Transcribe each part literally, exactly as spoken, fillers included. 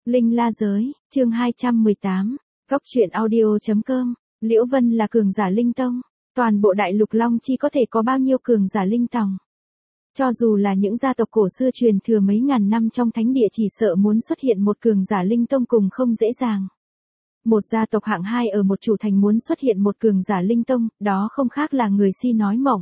Linh La Giới, chương hai trăm mười tám, Góc truyện audio.com, Liễu Vân là cường giả linh tông, toàn bộ đại lục Long Chi có thể có bao nhiêu cường giả linh tòng. Cho dù là những gia tộc cổ xưa truyền thừa mấy ngàn năm trong thánh địa chỉ sợ muốn xuất hiện một cường giả linh tông cùng không dễ dàng. Một gia tộc hạng hai ở một chủ thành muốn xuất hiện một cường giả linh tông, đó không khác là người si nói mộng.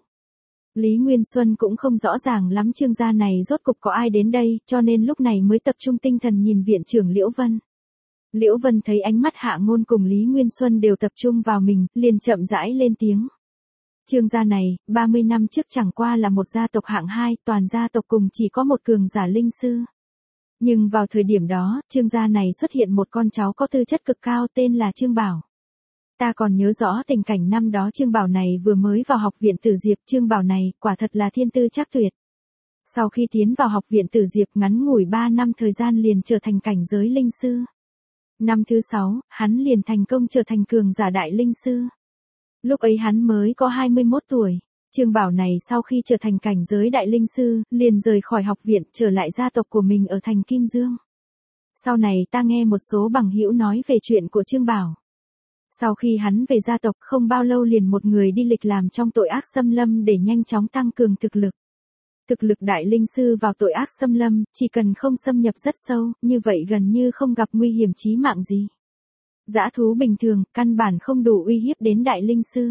Lý Nguyên Xuân cũng không rõ ràng lắm Trương gia này rốt cục có ai đến đây, cho nên lúc này mới tập trung tinh thần nhìn viện trưởng Liễu Vân. Liễu Vân thấy ánh mắt Hạ Ngôn cùng Lý Nguyên Xuân đều tập trung vào mình, liền chậm rãi lên tiếng. Trương gia này, ba mươi năm trước chẳng qua là một gia tộc hạng hai, toàn gia tộc cùng chỉ có một cường giả linh sư. Nhưng vào thời điểm đó, Trương gia này xuất hiện một con cháu có tư chất cực cao tên là Trương Bảo. Ta còn nhớ rõ tình cảnh năm đó Trương Bảo này vừa mới vào học viện Tử Diệp, Trương Bảo này quả thật là thiên tư trác tuyệt. Sau khi tiến vào học viện Tử Diệp ngắn ngủi ba năm thời gian liền trở thành cảnh giới linh sư. Năm thứ sáu, hắn liền thành công trở thành cường giả đại linh sư. Lúc ấy hắn mới có hai mươi mốt tuổi. Trương Bảo này sau khi trở thành cảnh giới đại linh sư, liền rời khỏi học viện trở lại gia tộc của mình ở thành Kim Dương. Sau này ta nghe một số bằng hữu nói về chuyện của Trương Bảo. Sau khi hắn về gia tộc không bao lâu liền một người đi lịch làm trong tội ác xâm lâm để nhanh chóng tăng cường thực lực. Thực lực đại linh sư vào tội ác xâm lâm, chỉ cần không xâm nhập rất sâu, như vậy gần như không gặp nguy hiểm chí mạng gì. Dã thú bình thường, căn bản không đủ uy hiếp đến đại linh sư.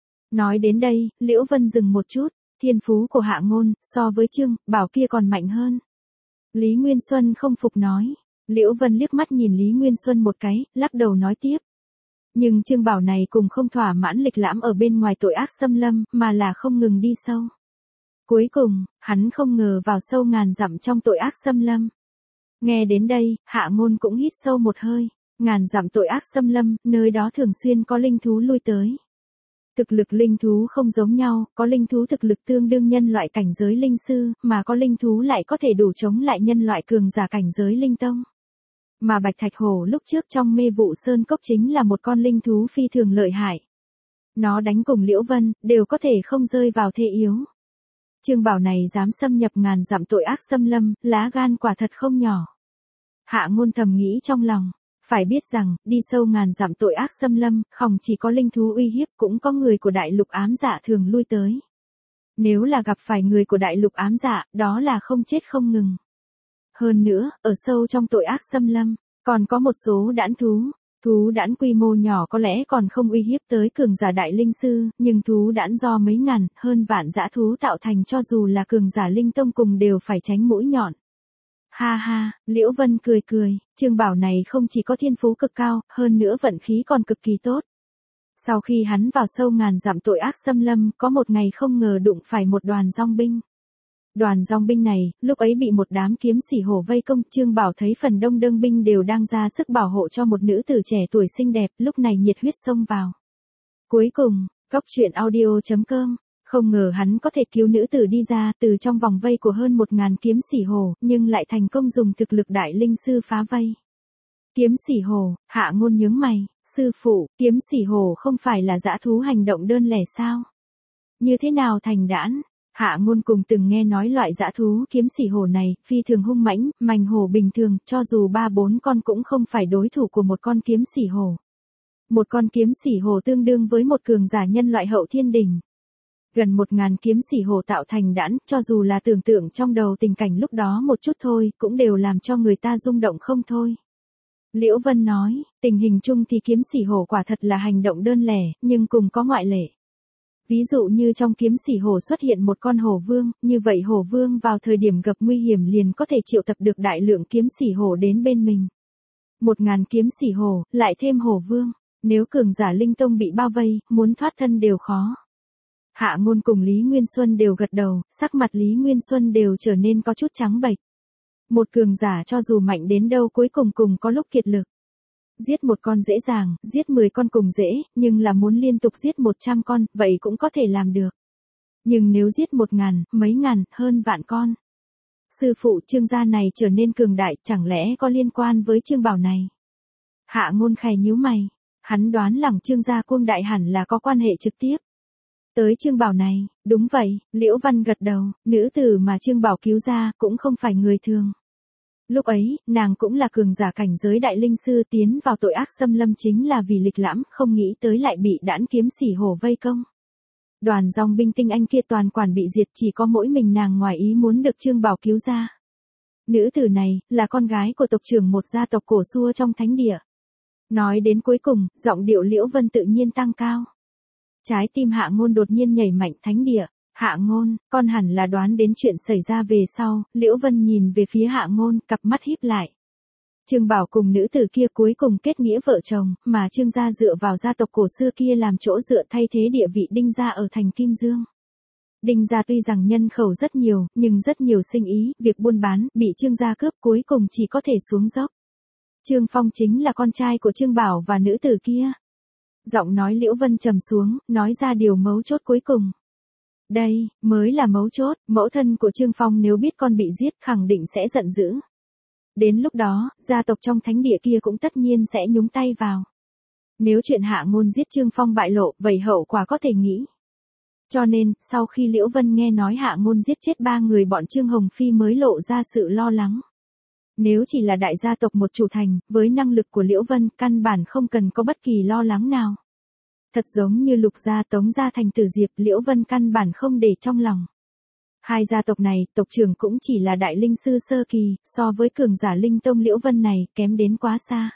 Nói đến đây, Liễu Vân dừng một chút, thiên phú của Hạ Ngôn, so với Trương Bảo kia còn mạnh hơn. Lý Nguyên Xuân không phục nói. Liễu Vân liếc mắt nhìn Lý Nguyên Xuân một cái, lắc đầu nói tiếp. Nhưng Trương Bảo này cùng không thỏa mãn lịch lãm ở bên ngoài tội ác xâm lâm, mà là không ngừng đi sâu. Cuối cùng, hắn không ngờ vào sâu ngàn dặm trong tội ác xâm lâm. Nghe đến đây, Hạ Ngôn cũng hít sâu một hơi. Ngàn dặm tội ác xâm lâm, nơi đó thường xuyên có linh thú lui tới. Thực lực linh thú không giống nhau, có linh thú thực lực tương đương nhân loại cảnh giới linh sư, mà có linh thú lại có thể đủ chống lại nhân loại cường giả cảnh giới linh tông. Mà Bạch Thạch Hổ lúc trước trong mê vụ sơn cốc chính là một con linh thú phi thường lợi hại. Nó đánh cùng Liễu Vân, đều có thể không rơi vào thế yếu. Trương Bảo này dám xâm nhập ngàn dặm tội ác xâm lâm, lá gan quả thật không nhỏ. Hạ Ngôn thầm nghĩ trong lòng. Phải biết rằng, đi sâu ngàn dặm tội ác xâm lâm, không chỉ có linh thú uy hiếp cũng có người của đại lục ám dạ thường lui tới. Nếu là gặp phải người của đại lục ám dạ, đó là không chết không ngừng. Hơn nữa, ở sâu trong tội ác xâm lâm, còn có một số đãn thú. Thú đãn quy mô nhỏ có lẽ còn không uy hiếp tới cường giả đại linh sư, nhưng thú đãn do mấy ngàn, hơn vạn dã thú tạo thành cho dù là cường giả linh tông cùng đều phải tránh mũi nhọn. Ha ha, Liễu Vân cười cười, Trương Bảo này không chỉ có thiên phú cực cao, hơn nữa vận khí còn cực kỳ tốt. Sau khi hắn vào sâu ngàn dặm tội ác xâm lâm, có một ngày không ngờ đụng phải một đoàn dòng binh. Đoàn dòng binh này, lúc ấy bị một đám kiếm sĩ hổ vây công, Trương Bảo thấy phần đông đơn binh đều đang ra sức bảo hộ cho một nữ tử trẻ tuổi xinh đẹp, lúc này nhiệt huyết xông vào. Cuối cùng, Góc truyện audio.com. Không ngờ hắn có thể cứu nữ tử đi ra từ trong vòng vây của hơn một ngàn kiếm sĩ hổ, nhưng lại thành công dùng thực lực đại linh sư phá vây. Kiếm sĩ hổ, Hạ Ngôn nhướng mày, sư phụ, kiếm sĩ hổ không phải là dã thú hành động đơn lẻ sao? Như thế nào thành đãn? Hạ Ngôn cùng từng nghe nói loại dã thú kiếm sĩ hổ này, phi thường hung mãnh, mành hổ bình thường, cho dù ba bốn con cũng không phải đối thủ của một con kiếm sĩ hổ. Một con kiếm sĩ hổ tương đương với một cường giả nhân loại hậu thiên đỉnh. Gần một ngàn kiếm sĩ hổ tạo thành đãn, cho dù là tưởng tượng trong đầu tình cảnh lúc đó một chút thôi, cũng đều làm cho người ta rung động không thôi. Liễu Vân nói, tình hình chung thì kiếm sĩ hổ quả thật là hành động đơn lẻ, nhưng cùng có ngoại lệ. Ví dụ như trong kiếm sĩ hổ xuất hiện một con hổ vương, như vậy hổ vương vào thời điểm gặp nguy hiểm liền có thể triệu tập được đại lượng kiếm sĩ hổ đến bên mình. Một ngàn kiếm sĩ hổ, lại thêm hổ vương, nếu cường giả linh tông bị bao vây, muốn thoát thân đều khó. Hạ Ngôn cùng Lý Nguyên Xuân đều gật đầu, sắc mặt Lý Nguyên Xuân đều trở nên có chút trắng bệch. Một cường giả cho dù mạnh đến đâu cuối cùng cùng có lúc kiệt lực. Giết một con dễ dàng, giết mười con cùng dễ, nhưng là muốn liên tục giết một trăm con, vậy cũng có thể làm được. Nhưng nếu giết một ngàn, mấy ngàn, hơn vạn con. Sư phụ Trương gia này trở nên cường đại, chẳng lẽ có liên quan với Trương Bảo này? Hạ Ngôn khè nhíu mày, hắn đoán lòng Trương gia cuồng đại hẳn là có quan hệ trực tiếp. Tới Trương Bảo này, đúng vậy, Liễu Văn gật đầu, nữ tử mà Trương Bảo cứu ra cũng không phải người thường. Lúc ấy, nàng cũng là cường giả cảnh giới đại linh sư, tiến vào tội ác xâm lâm chính là vì lịch lãm, không nghĩ tới lại bị đãn kiếm xỉ hổ vây công. Đoàn dòng binh tinh anh kia toàn quản bị diệt, chỉ có mỗi mình nàng ngoài ý muốn được Trương Bảo cứu ra. Nữ tử này, là con gái của tộc trưởng một gia tộc cổ xưa trong thánh địa. Nói đến cuối cùng, giọng điệu Liễu Vân tự nhiên tăng cao. Trái tim Hạ Ngôn đột nhiên nhảy mạnh. Thánh địa, Hạ Ngôn, con hẳn là đoán đến chuyện xảy ra về sau. Liễu Vân nhìn về phía Hạ Ngôn, cặp mắt híp lại. Trương Bảo cùng nữ tử kia cuối cùng kết nghĩa vợ chồng, mà Trương gia dựa vào gia tộc cổ xưa kia làm chỗ dựa thay thế địa vị Đinh gia ở thành Kim Dương. Đinh gia tuy rằng nhân khẩu rất nhiều, nhưng rất nhiều sinh ý, việc buôn bán, bị Trương gia cướp, cuối cùng chỉ có thể xuống dốc. Trương Phong chính là con trai của Trương Bảo và nữ tử kia. Giọng nói Liễu Vân trầm xuống, nói ra điều mấu chốt cuối cùng. Đây, mới là mấu chốt, mẫu thân của Trương Phong nếu biết con bị giết khẳng định sẽ giận dữ. Đến lúc đó, gia tộc trong thánh địa kia cũng tất nhiên sẽ nhúng tay vào. Nếu chuyện Hạ Ngôn giết Trương Phong bại lộ, vậy hậu quả có thể nghĩ. Cho nên, sau khi Liễu Vân nghe nói Hạ Ngôn giết chết ba người bọn Trương Hồng Phi mới lộ ra sự lo lắng. Nếu chỉ là đại gia tộc một chủ thành, với năng lực của Liễu Vân, căn bản không cần có bất kỳ lo lắng nào. Thật giống như Lục gia Tống gia thành Tử Diệp, Liễu Vân căn bản không để trong lòng. Hai gia tộc này, tộc trưởng cũng chỉ là đại linh sư sơ kỳ, so với cường giả linh tông Liễu Vân này, kém đến quá xa.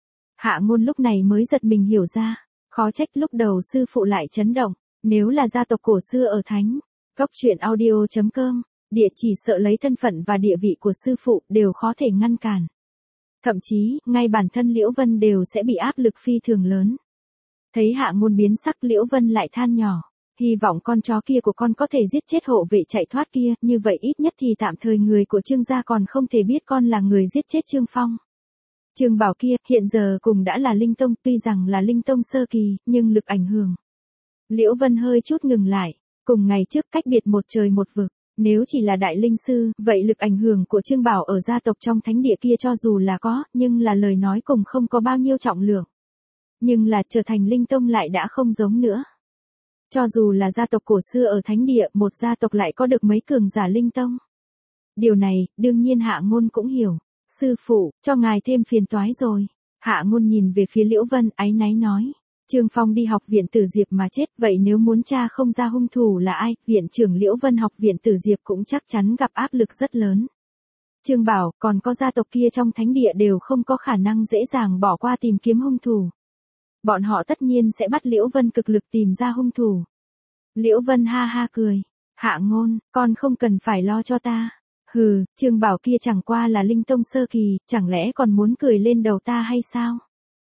Hạ Ngôn lúc này mới giật mình hiểu ra, khó trách lúc đầu sư phụ lại chấn động, nếu là gia tộc cổ xưa ở thánh. Góc truyện audio chấm com, địa chỉ sợ lấy thân phận và địa vị của sư phụ đều khó thể ngăn cản. Thậm chí, ngay bản thân Liễu Vân đều sẽ bị áp lực phi thường lớn. Thấy Hạ Ngôn biến sắc, Liễu Vân lại than nhỏ. Hy vọng con chó kia của con có thể giết chết hộ vệ chạy thoát kia, như vậy ít nhất thì tạm thời người của Trương gia còn không thể biết con là người giết chết Trương Phong. Trương Bảo kia, hiện giờ cùng đã là linh tông, tuy rằng là linh tông sơ kỳ, nhưng lực ảnh hưởng. Liễu Vân hơi chút ngừng lại, cùng ngày trước cách biệt một trời một vực, nếu chỉ là đại linh sư, vậy lực ảnh hưởng của Trương Bảo ở gia tộc trong thánh địa kia cho dù là có, nhưng là lời nói cùng không có bao nhiêu trọng lượng. Nhưng là trở thành linh tông lại đã không giống nữa. Cho dù là gia tộc cổ xưa ở thánh địa, một gia tộc lại có được mấy cường giả linh tông. Điều này, đương nhiên Hạ Ngôn cũng hiểu. Sư phụ, cho ngài thêm phiền toái rồi. Hạ Ngôn nhìn về phía Liễu Vân, áy náy nói. Trương Phong đi học viện Tử Diệp mà chết, vậy nếu muốn tra không ra hung thủ là ai, viện trưởng Liễu Vân học viện Tử Diệp cũng chắc chắn gặp áp lực rất lớn. Trương Bảo, còn có gia tộc kia trong thánh địa đều không có khả năng dễ dàng bỏ qua tìm kiếm hung thủ. Bọn họ tất nhiên sẽ bắt Liễu Vân cực lực tìm ra hung thủ. Liễu Vân ha ha cười. Hạ Ngôn, con không cần phải lo cho ta. Hừ, Trương Bảo kia chẳng qua là linh tông sơ kỳ, chẳng lẽ còn muốn cười lên đầu ta hay sao?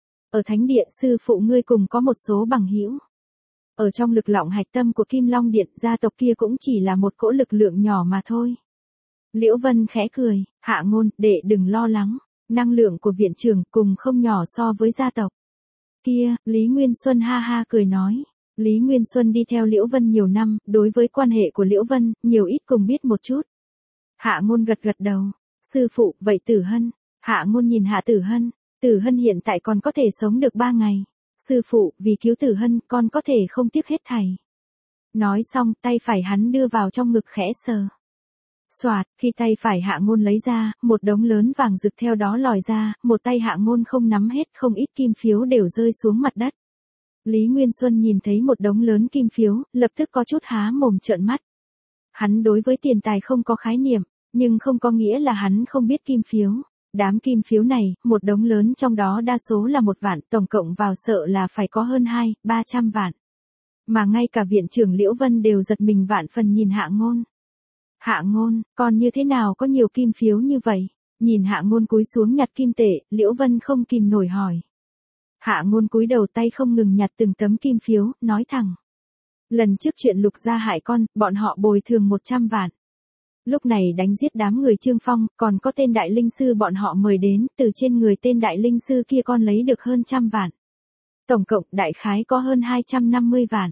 Ở thánh điện sư phụ ngươi cùng có một số bằng hữu. Ở trong lực lọng hạch tâm của Kim Long Điện, gia tộc kia cũng chỉ là một cỗ lực lượng nhỏ mà thôi. Liễu Vân khẽ cười. Hạ Ngôn, đệ đừng lo lắng. Năng lượng của viện trưởng cùng không nhỏ so với gia tộc. Kia, Lý Nguyên Xuân ha ha cười nói. Lý Nguyên Xuân đi theo Liễu Vân nhiều năm, đối với quan hệ của Liễu Vân, nhiều ít cùng biết một chút. Hạ Ngôn gật gật đầu. Sư phụ, vậy Tử Hân. Hạ Ngôn nhìn Hạ Tử Hân. Tử Hân hiện tại còn có thể sống được ba ngày. Sư phụ, vì cứu Tử Hân, con có thể không tiếc hết thảy. Nói xong, tay phải hắn đưa vào trong ngực khẽ sờ. Soạt, khi tay phải Hạ Ngôn lấy ra, một đống lớn vàng rực theo đó lòi ra, một tay Hạ Ngôn không nắm hết, không ít kim phiếu đều rơi xuống mặt đất. Lý Nguyên Xuân nhìn thấy một đống lớn kim phiếu, lập tức có chút há mồm trợn mắt. Hắn đối với tiền tài không có khái niệm, nhưng không có nghĩa là hắn không biết kim phiếu. Đám kim phiếu này, một đống lớn trong đó đa số là một vạn, tổng cộng vào sợ là phải có hơn hai, ba trăm vạn. Mà ngay cả viện trưởng Liễu Vân đều giật mình vạn phần nhìn Hạ Ngôn. Hạ Ngôn, còn như thế nào có nhiều kim phiếu như vậy? Nhìn Hạ Ngôn cúi xuống nhặt kim tệ, Liễu Vân không kìm nổi hỏi. Hạ Ngôn cúi đầu tay không ngừng nhặt từng tấm kim phiếu, nói thẳng. Lần trước chuyện Lục gia hại con, bọn họ bồi thường một trăm vạn. Lúc này đánh giết đám người Trương Phong, còn có tên đại linh sư bọn họ mời đến, từ trên người tên đại linh sư kia con lấy được hơn trăm vạn. Tổng cộng đại khái có hơn hai trăm năm mươi vạn.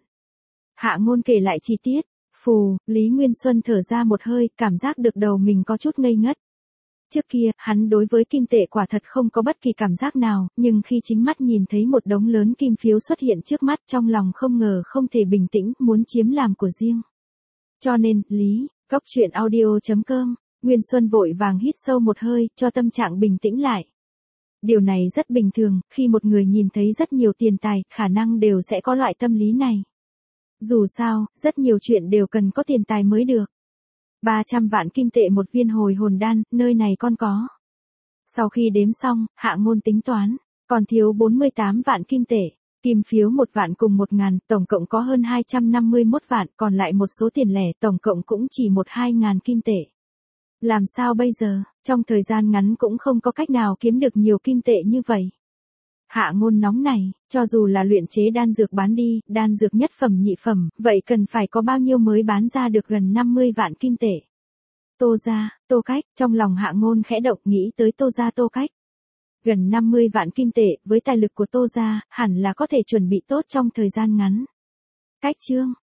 Hạ Ngôn kể lại chi tiết. Phù, Lý Nguyên Xuân thở ra một hơi, cảm giác được đầu mình có chút ngây ngất. Trước kia, hắn đối với kim tệ quả thật không có bất kỳ cảm giác nào, nhưng khi chính mắt nhìn thấy một đống lớn kim phiếu xuất hiện trước mắt, trong lòng không ngờ không thể bình tĩnh, muốn chiếm làm của riêng. Cho nên, Lý, góc truyện audio chấm com Nguyên Xuân vội vàng hít sâu một hơi, cho tâm trạng bình tĩnh lại. Điều này rất bình thường, khi một người nhìn thấy rất nhiều tiền tài, khả năng đều sẽ có loại tâm lý này. Dù sao, rất nhiều chuyện đều cần có tiền tài mới được. ba trăm vạn kim tệ một viên hồi hồn đan, nơi này con có. Sau khi đếm xong, Hạ Ngôn tính toán, còn thiếu bốn mươi tám vạn kim tệ. Kim phiếu một vạn cùng một ngàn, tổng cộng có hơn hai trăm năm mươi mốt vạn, còn lại một số tiền lẻ, tổng cộng cũng chỉ một hai ngàn kim tệ. Làm sao bây giờ, trong thời gian ngắn cũng không có cách nào kiếm được nhiều kim tệ như vậy. Hạ Ngôn nóng này, cho dù là luyện chế đan dược bán đi, đan dược nhất phẩm nhị phẩm, vậy cần phải có bao nhiêu mới bán ra được gần năm mươi vạn kim tệ. Tô gia, Tô Cách, trong lòng Hạ Ngôn khẽ động nghĩ tới Tô gia Tô Cách. Gần năm mươi vạn kim tệ, với tài lực của Tô gia, hẳn là có thể chuẩn bị tốt trong thời gian ngắn. Cách chương